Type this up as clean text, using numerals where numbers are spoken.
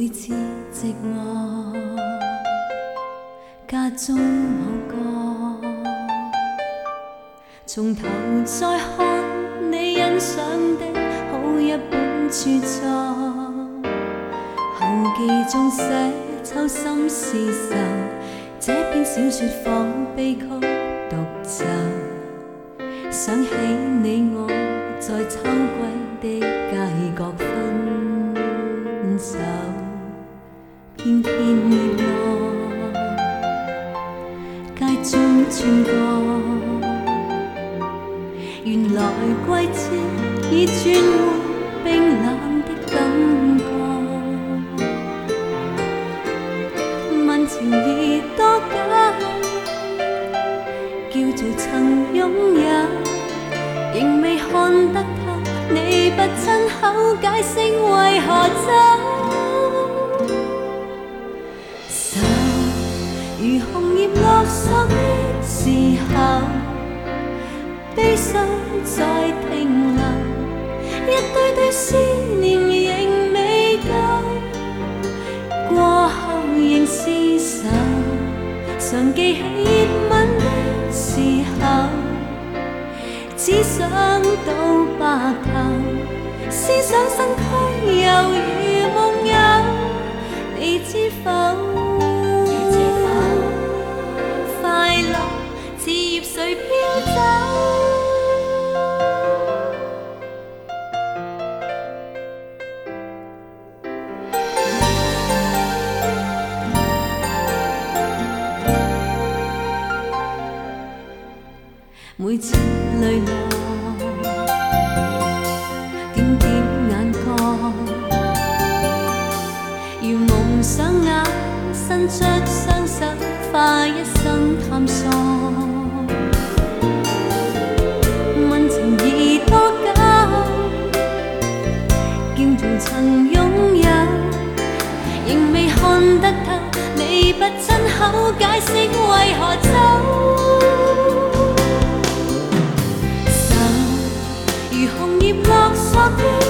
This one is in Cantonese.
每次寂寞，家中某歌，從頭再看你欣賞的好一本著作，後記中寫秋心事愁，這篇小說仿悲曲獨奏，想起你我在秋季的街角分手，片片葉落街中穿過，原來季節已轉換冰冷的感覺，問情義多假，叫做曾擁有，仍未看得透，你不親口解釋為何走，愁如紅葉落索的時候，悲傷在停留，一堆堆思念仍未夠，過後仍是愁，常記起熱吻的時候，只想到白頭，思想身軀猶如夢遊，你知否？快樂似葉隨飄走。每次淚落，點點眼角，如夢想眼伸出雙手，化一生探索。問情義多久，叫做曾擁有，仍未看得透，你不親口解釋為何走。如紅葉落索的